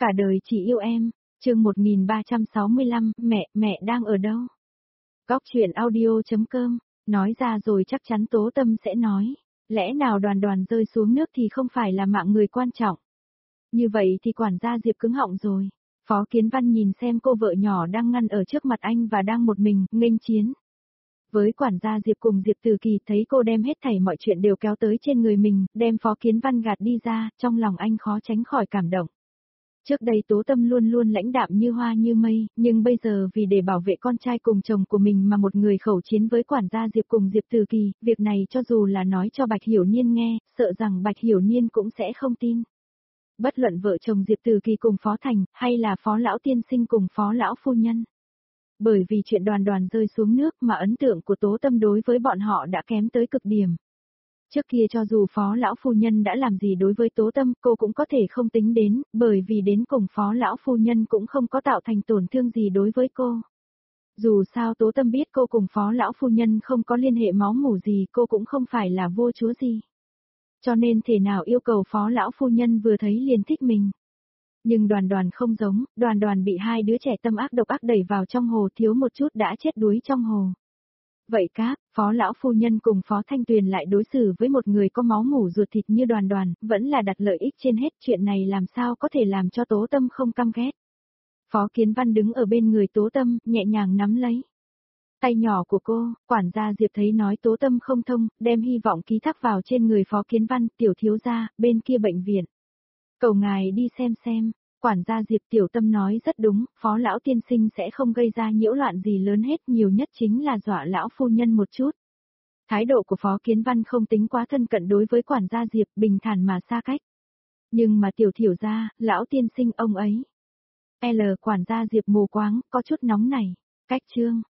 Cả đời chỉ yêu em, chương 1365, mẹ đang ở đâu? Góc chuyện audio.com, nói ra rồi chắc chắn Tố Tâm sẽ nói, lẽ nào Đoàn Đoàn rơi xuống nước thì không phải là mạng người quan trọng. Như vậy thì quản gia Diệp cứng họng rồi. Phó Kiến Văn nhìn xem cô vợ nhỏ đang ngăn ở trước mặt anh và đang một mình, nghênh chiến. Với quản gia Diệp cùng Diệp Từ Kỳ thấy cô đem hết thảy mọi chuyện đều kéo tới trên người mình, đem Phó Kiến Văn gạt đi ra, trong lòng anh khó tránh khỏi cảm động. Trước đây Tố Tâm luôn luôn lãnh đạm như hoa như mây, nhưng bây giờ vì để bảo vệ con trai cùng chồng của mình mà một người khẩu chiến với quản gia Diệp cùng Diệp Từ Kỳ, việc này cho dù là nói cho Bạch Hiểu Niên nghe, sợ rằng Bạch Hiểu Niên cũng sẽ không tin. Bất luận vợ chồng Diệp Từ Kỳ cùng Phó Thành, hay là Phó Lão Tiên Sinh cùng Phó Lão Phu Nhân. Bởi vì chuyện Đoàn Đoàn rơi xuống nước mà ấn tượng của Tố Tâm đối với bọn họ đã kém tới cực điểm. Trước kia cho dù Phó Lão Phu Nhân đã làm gì đối với Tố Tâm, cô cũng có thể không tính đến, bởi vì đến cùng Phó Lão Phu Nhân cũng không có tạo thành tổn thương gì đối với cô. Dù sao Tố Tâm biết cô cùng Phó Lão Phu Nhân không có liên hệ máu mủ gì, cô cũng không phải là vua chúa gì. Cho nên thể nào yêu cầu Phó Lão Phu Nhân vừa thấy liền thích mình. Nhưng Đoàn Đoàn không giống, Đoàn Đoàn bị hai đứa trẻ tâm ác độc ác đẩy vào trong hồ, thiếu một chút đã chết đuối trong hồ. Vậy các, Phó Lão Phu Nhân cùng Phó Thanh Tuyền lại đối xử với một người có máu mủ ruột thịt như Đoàn Đoàn, vẫn là đặt lợi ích trên hết, chuyện này làm sao có thể làm cho Tố Tâm không căm ghét. Phó Kiến Văn đứng ở bên người Tố Tâm, nhẹ nhàng nắm lấy tay nhỏ của cô, quản gia Diệp thấy nói Tố Tâm không thông, đem hy vọng ký thác vào trên người Phó Kiến Văn, tiểu thiếu gia, bên kia bệnh viện. Cầu ngài đi xem. Quản gia Diệp Tiểu Tâm nói rất đúng, Phó Lão Tiên Sinh sẽ không gây ra nhiễu loạn gì lớn hết, nhiều nhất chính là dọa Lão Phu Nhân một chút. Thái độ của Phó Kiến Văn không tính quá thân cận đối với quản gia Diệp, bình thản mà xa cách. Nhưng mà tiểu thiểu gia, Lão Tiên Sinh ông ấy. Quản gia Diệp mù quáng, có chút nóng này. Cách chương.